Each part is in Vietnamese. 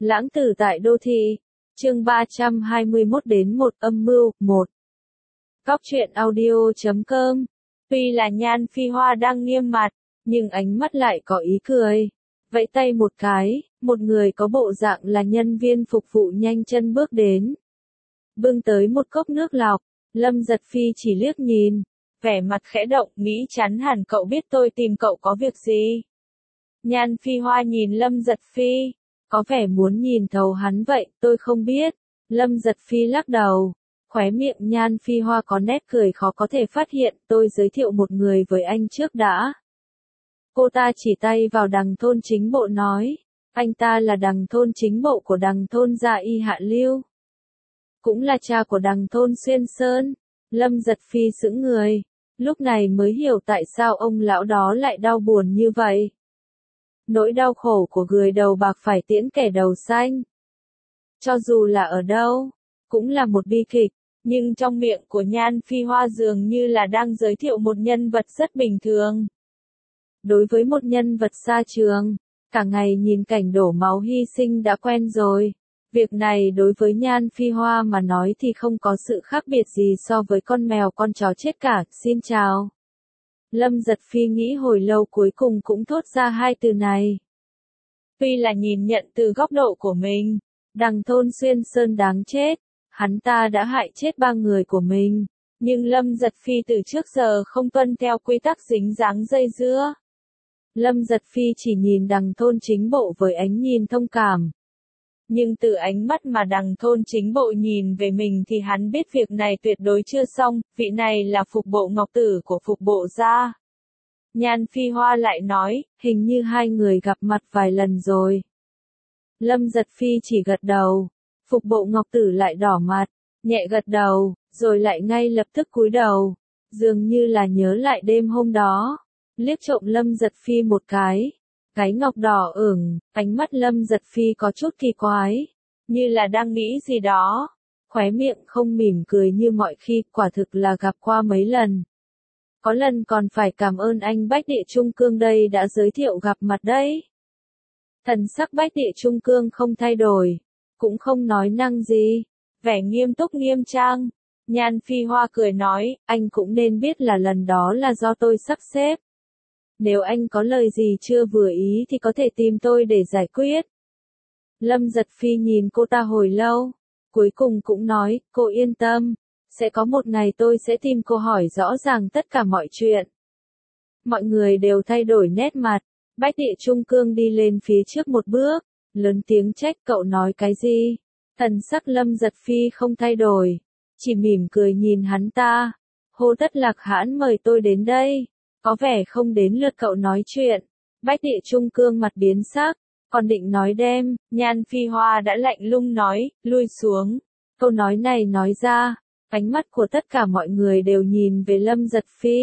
Lãng tử tại đô thị. Chương 321 đến 1 âm mưu 1. Góc truyện audio.com. Tuy là Nhan Phi Hoa đang nghiêm mặt, nhưng ánh mắt lại có ý cười. Vẫy tay một cái, một người có bộ dạng là nhân viên phục vụ nhanh chân bước đến. Bưng tới một cốc nước lọc, Lâm Giật Phi chỉ liếc nhìn, vẻ mặt khẽ động, nghĩ chắn hẳn cậu biết tôi tìm cậu có việc gì. Nhan Phi Hoa nhìn Lâm Giật Phi, có vẻ muốn nhìn thấu hắn vậy, tôi không biết. Lâm Giật Phi lắc đầu, khóe miệng Nhan Phi Hoa có nét cười khó có thể phát hiện, tôi giới thiệu một người với anh trước đã. Cô ta chỉ tay vào Đằng Thôn Chính Bộ nói, anh ta là Đằng Thôn Chính Bộ của Đằng Thôn Gia Y Hạ Lưu. Cũng là cha của Đằng Thôn Xuyên Sơn. Lâm Giật Phi sững người, lúc này mới hiểu tại sao ông lão đó lại đau buồn như vậy. Nỗi đau khổ của người đầu bạc phải tiễn kẻ đầu xanh. Cho dù là ở đâu, cũng là một bi kịch, nhưng trong miệng của Nhan Phi Hoa dường như là đang giới thiệu một nhân vật rất bình thường. Đối với một nhân vật xa trường, cả ngày nhìn cảnh đổ máu hy sinh đã quen rồi. Việc này đối với Nhan Phi Hoa mà nói thì không có sự khác biệt gì so với con mèo con chó chết cả. Xin chào. Lâm Giật Phi nghĩ hồi lâu cuối cùng cũng thốt ra hai từ này. Tuy là nhìn nhận từ góc độ của mình, Đằng Thôn Xuyên Sơn đáng chết, hắn ta đã hại chết 3 người của mình, nhưng Lâm Giật Phi từ trước giờ không tuân theo quy tắc dính dáng dây dưa. Lâm Giật Phi chỉ nhìn Đằng Thôn Chính Bộ với ánh nhìn thông cảm. Nhưng từ ánh mắt mà Đằng Thôn Chính Bộ nhìn về mình thì hắn biết việc này tuyệt đối chưa xong, vị này là Phục Bộ Ngọc Tử của Phục Bộ gia. Nhan Phi Hoa lại nói, hình như hai người gặp mặt vài lần rồi. Lâm Giật Phi chỉ gật đầu, Phục Bộ Ngọc Tử lại đỏ mặt, nhẹ gật đầu, rồi lại ngay lập tức cúi đầu, dường như là nhớ lại đêm hôm đó, liếc trộm Lâm Giật Phi một cái. Cái ngọc đỏ ửng, ánh mắt Lâm Giật Phi có chút kỳ quái, như là đang nghĩ gì đó, khóe miệng không mỉm cười như mọi khi, quả thực là gặp qua mấy lần. Có lần còn phải cảm ơn anh Bách Địa Trung Cương đây đã giới thiệu gặp mặt đấy. Thần sắc Bách Địa Trung Cương không thay đổi, cũng không nói năng gì, vẻ nghiêm túc nghiêm trang. Nhan Phi Hoa cười nói, anh cũng nên biết là lần đó là do tôi sắp xếp. Nếu anh có lời gì chưa vừa ý thì có thể tìm tôi để giải quyết. Lâm Giật Phi nhìn cô ta hồi lâu, cuối cùng cũng nói, cô yên tâm, sẽ có một ngày tôi sẽ tìm cô hỏi rõ ràng tất cả mọi chuyện. Mọi người đều thay đổi nét mặt, Bách Địa Trung Cương đi lên phía trước một bước, lớn tiếng trách cậu nói cái gì. Thần sắc Lâm Giật Phi không thay đổi, chỉ mỉm cười nhìn hắn ta. Hồ Tất Lạc Hãn mời tôi đến đây. Có vẻ không đến lượt cậu nói chuyện. Bách Địa Trung Cương mặt biến sắc, còn định nói đem, Nhan Phi Hoa đã lạnh lùng nói, lui xuống. Câu nói này nói ra, ánh mắt của tất cả mọi người đều nhìn về Lâm Giật Phi.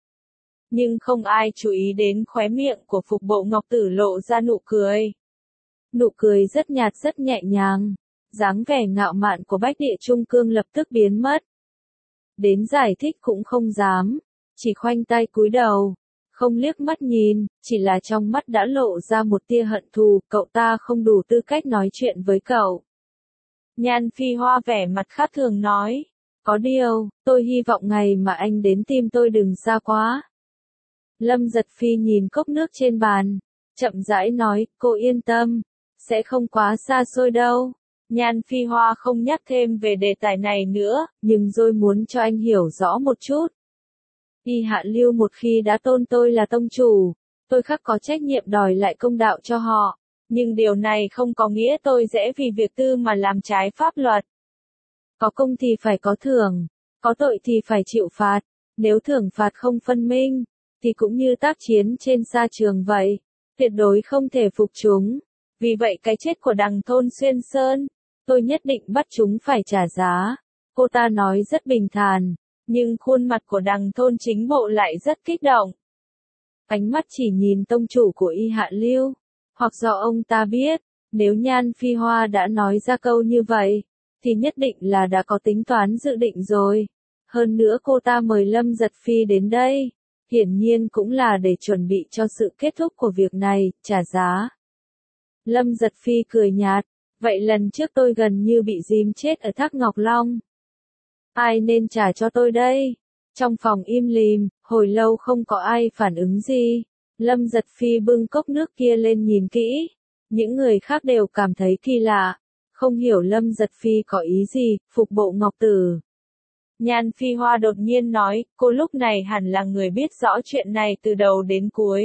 Nhưng không ai chú ý đến khóe miệng của Phục Bộ Ngọc Tử lộ ra nụ cười. Nụ cười rất nhạt rất nhẹ nhàng, dáng vẻ ngạo mạn của Bách Địa Trung Cương lập tức biến mất. Đến giải thích cũng không dám. Chỉ khoanh tay cúi đầu, không liếc mắt nhìn, chỉ là trong mắt đã lộ ra một tia hận thù, cậu ta không đủ tư cách nói chuyện với cậu. Nhan Phi Hoa vẻ mặt khác thường nói, có điều, tôi hy vọng ngày mà anh đến tìm tôi đừng xa quá. Lâm Giật Phi nhìn cốc nước trên bàn, chậm rãi nói, cô yên tâm, sẽ không quá xa xôi đâu. Nhan Phi Hoa không nhắc thêm về đề tài này nữa, nhưng rồi muốn cho anh hiểu rõ một chút. Y Hạ Lưu một khi đã tôn tôi là tông chủ, tôi khắc có trách nhiệm đòi lại công đạo cho họ, nhưng điều này không có nghĩa tôi dễ vì việc tư mà làm trái pháp luật. Có công thì phải có thưởng, có tội thì phải chịu phạt, nếu thưởng phạt không phân minh, thì cũng như tác chiến trên sa trường vậy, tuyệt đối không thể phục chúng. Vì vậy cái chết của Đằng Thôn Xuyên Sơn, tôi nhất định bắt chúng phải trả giá. Cô ta nói rất bình thản. Nhưng khuôn mặt của Đằng Thôn Chính Bộ lại rất kích động. Ánh mắt chỉ nhìn tông chủ của Y Hạ Lưu, hoặc do ông ta biết, nếu Nhan Phi Hoa đã nói ra câu như vậy, thì nhất định là đã có tính toán dự định rồi. Hơn nữa cô ta mời Lâm Giật Phi đến đây, hiển nhiên cũng là để chuẩn bị cho sự kết thúc của việc này, trả giá. Lâm Giật Phi cười nhạt, Vậy lần trước tôi gần như bị dìm chết ở Thác Ngọc Long. Ai nên trả cho tôi đây? Trong phòng im lìm, hồi lâu không có ai phản ứng gì. Lâm Giật Phi bưng cốc nước kia lên nhìn kỹ. Những người khác đều cảm thấy kỳ lạ. Không hiểu Lâm Giật Phi có ý gì, phục bộ Ngọc Tử. Nhan Phi Hoa đột nhiên nói, cô lúc này hẳn là người biết rõ chuyện này từ đầu đến cuối.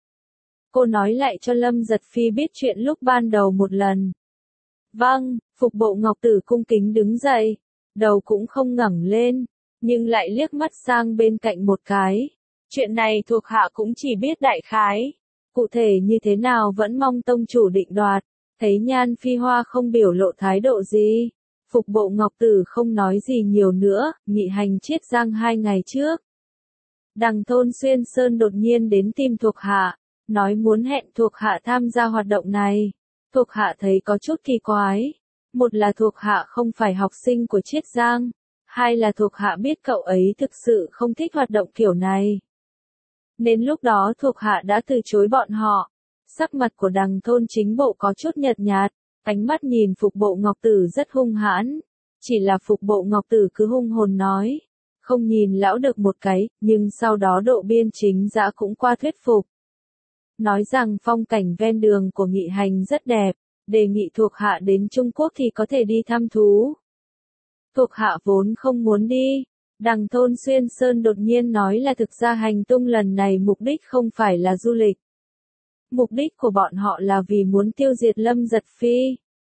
Cô nói lại cho Lâm Giật Phi biết chuyện lúc ban đầu một lần. Vâng, phục bộ Ngọc Tử cung kính đứng dậy, đầu cũng không ngẩng lên, nhưng lại liếc mắt sang bên cạnh một cái. Chuyện này thuộc hạ cũng chỉ biết đại khái, cụ thể như thế nào vẫn mong tông chủ định đoạt. Thấy Nhan Phi Hoa không biểu lộ thái độ gì, phục bộ Ngọc Tử không nói gì nhiều nữa, nghị hành Chiết Giang 2 ngày trước. Đằng thôn Xuyên Sơn đột nhiên đến tìm thuộc hạ, nói muốn hẹn thuộc hạ tham gia hoạt động này. Thuộc hạ thấy có chút kỳ quái. Một là thuộc hạ không phải học sinh của Chiết Giang, hai là thuộc hạ biết cậu ấy thực sự không thích hoạt động kiểu này. Nên lúc đó thuộc hạ đã từ chối bọn họ. Sắc mặt của đằng thôn chính bộ có chút nhợt nhạt, ánh mắt nhìn phục bộ Ngọc Tử rất hung hãn. Chỉ là phục bộ Ngọc Tử cứ hung hồn nói, không nhìn lão được một cái, nhưng sau đó độ biên chính dã cũng qua thuyết phục. Nói rằng phong cảnh ven đường của nghị hành rất đẹp, đề nghị thuộc hạ đến Trung Quốc thì có thể đi thăm thú. Thuộc hạ vốn không muốn đi. Đằng thôn Xuyên Sơn đột nhiên nói là thực ra hành tung lần này mục đích không phải là du lịch. Mục đích của bọn họ là vì muốn tiêu diệt Lâm Giật Phi.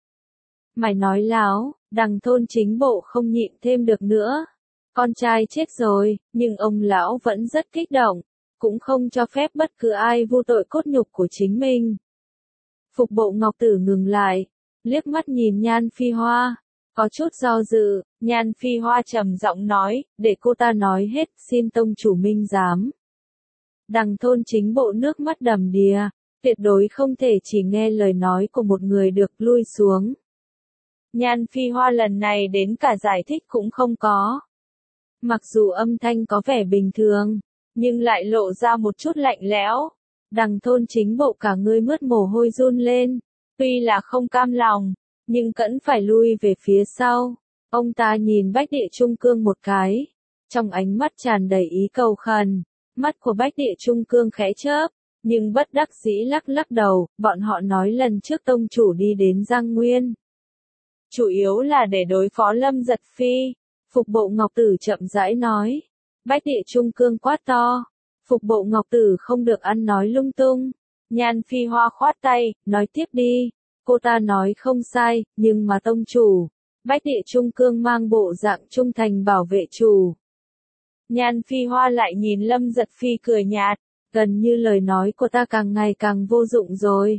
Mày nói láo, đằng thôn chính bộ không nhịn thêm được nữa. Con trai chết rồi, nhưng ông lão vẫn rất kích động, cũng không cho phép bất cứ ai vu tội cốt nhục của chính mình. Phục bộ Ngọc Tử ngừng lại, liếc mắt nhìn Nhan Phi Hoa, có chút do dự. Nhan Phi Hoa trầm giọng nói, để cô ta nói hết, xin tông chủ minh giám. Đằng thôn chính bộ nước mắt đầm đìa, tuyệt đối không thể chỉ nghe lời nói của một người được, lui xuống. Nhan Phi Hoa lần này đến cả giải thích cũng không có. Mặc dù âm thanh có vẻ bình thường, nhưng lại lộ ra một chút lạnh lẽo. Đằng thôn chính bộ cả người mướt mồ hôi run lên, tuy là không cam lòng, nhưng vẫn phải lui về phía sau. Ông ta nhìn Bách Địa Trung Cương một cái, trong ánh mắt tràn đầy ý cầu khẩn. Mắt của Bách Địa Trung Cương khẽ chớp, nhưng bất đắc dĩ lắc lắc đầu. Bọn họ nói lần trước tông chủ đi đến Giang Nguyên, chủ yếu là để đối phó Lâm Giật Phi. Phục bộ Ngọc Tử chậm rãi nói. Bách Địa Trung Cương quát to. Phục bộ Ngọc Tử không được ăn nói lung tung. Nhan Phi Hoa khoát tay, nói tiếp đi. Cô ta nói không sai, nhưng mà tông chủ. Bách Địa Trung Cương mang bộ dạng trung thành bảo vệ chủ. Nhan Phi Hoa lại nhìn Lâm Giật Phi cười nhạt, gần như lời nói của ta càng ngày càng vô dụng rồi.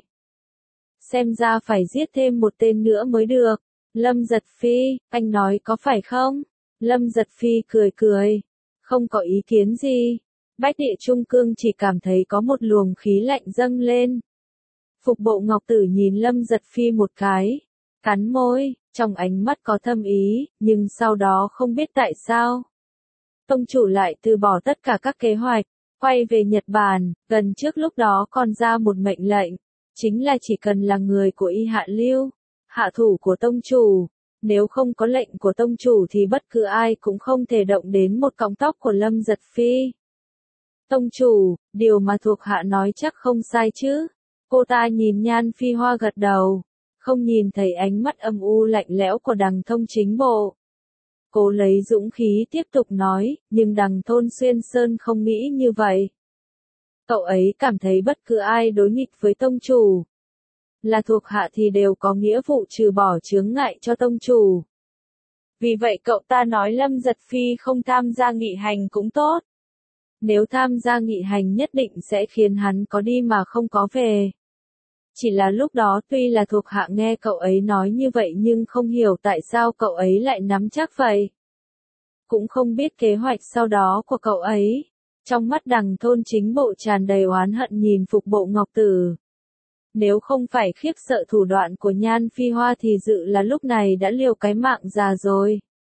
Xem ra phải giết thêm một tên nữa mới được. Lâm Giật Phi, anh nói có phải không? Lâm Giật Phi cười cười, không có ý kiến gì. Bách Địa Trung Cương chỉ cảm thấy có một luồng khí lạnh dâng lên. Phục bộ Ngọc Tử nhìn Lâm Giật Phi một cái, cắn môi, trong ánh mắt có thâm ý, nhưng sau đó không biết tại sao. Tông chủ lại từ bỏ tất cả các kế hoạch, quay về Nhật Bản, gần trước lúc đó còn ra một mệnh lệnh, chính là chỉ cần là người của Y Hạ Lưu, hạ thủ của tông chủ, nếu không có lệnh của tông chủ thì bất cứ ai cũng không thể động đến một cọng tóc của Lâm Giật Phi. Tông chủ, điều mà thuộc hạ nói chắc không sai chứ? Cô ta nhìn Nhan Phi Hoa gật đầu, không nhìn thấy ánh mắt âm u lạnh lẽo của đằng thông chính bộ. Cô lấy dũng khí tiếp tục nói, nhưng đằng thôn Xuyên Sơn không nghĩ như vậy. Cậu ấy cảm thấy bất cứ ai đối nghịch với tông chủ, là thuộc hạ thì đều có nghĩa vụ trừ bỏ chướng ngại cho tông chủ. Vì vậy cậu ta nói Lâm Giật Phi không tham gia nghị hành cũng tốt. Nếu tham gia nghị hành nhất định sẽ khiến hắn có đi mà không có về. Chỉ là lúc đó tuy là thuộc hạ nghe cậu ấy nói như vậy nhưng không hiểu tại sao cậu ấy lại nắm chắc vậy. Cũng không biết kế hoạch sau đó của cậu ấy. Trong mắt đằng thôn chính bộ tràn đầy oán hận nhìn phục bộ Ngọc Tử. Nếu không phải khiếp sợ thủ đoạn của Nhan Phi Hoa thì dự là lúc này đã liều cái mạng già rồi.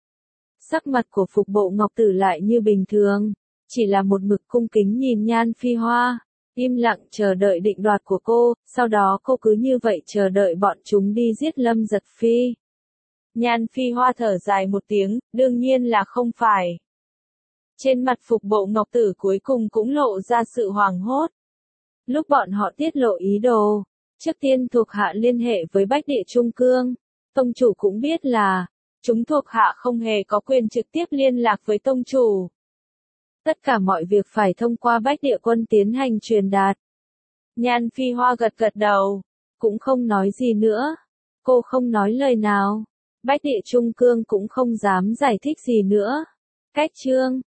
Sắc mặt của phục bộ Ngọc Tử lại như bình thường, chỉ là một mực cung kính nhìn Nhan Phi Hoa. im lặng chờ đợi định đoạt của cô, sau đó cô cứ như vậy chờ đợi bọn chúng đi giết Lâm Giật Phi. Nhan Phi Hoa thở dài một tiếng, đương nhiên là không phải. Trên mặt Phục Bộ Ngọc Tử cuối cùng cũng lộ ra sự hoảng hốt. Lúc bọn họ tiết lộ ý đồ, trước tiên thuộc hạ liên hệ với Bách Địa Trung Cương. Tông chủ cũng biết là, chúng thuộc hạ không hề có quyền trực tiếp liên lạc với tông chủ. Tất cả mọi việc phải thông qua Bách Địa quân tiến hành truyền đạt. Nhan Phi Hoa gật gật đầu, cũng không nói gì nữa. Cô không nói lời nào. Bách Địa Trung Cương cũng không dám giải thích gì nữa. Cách chương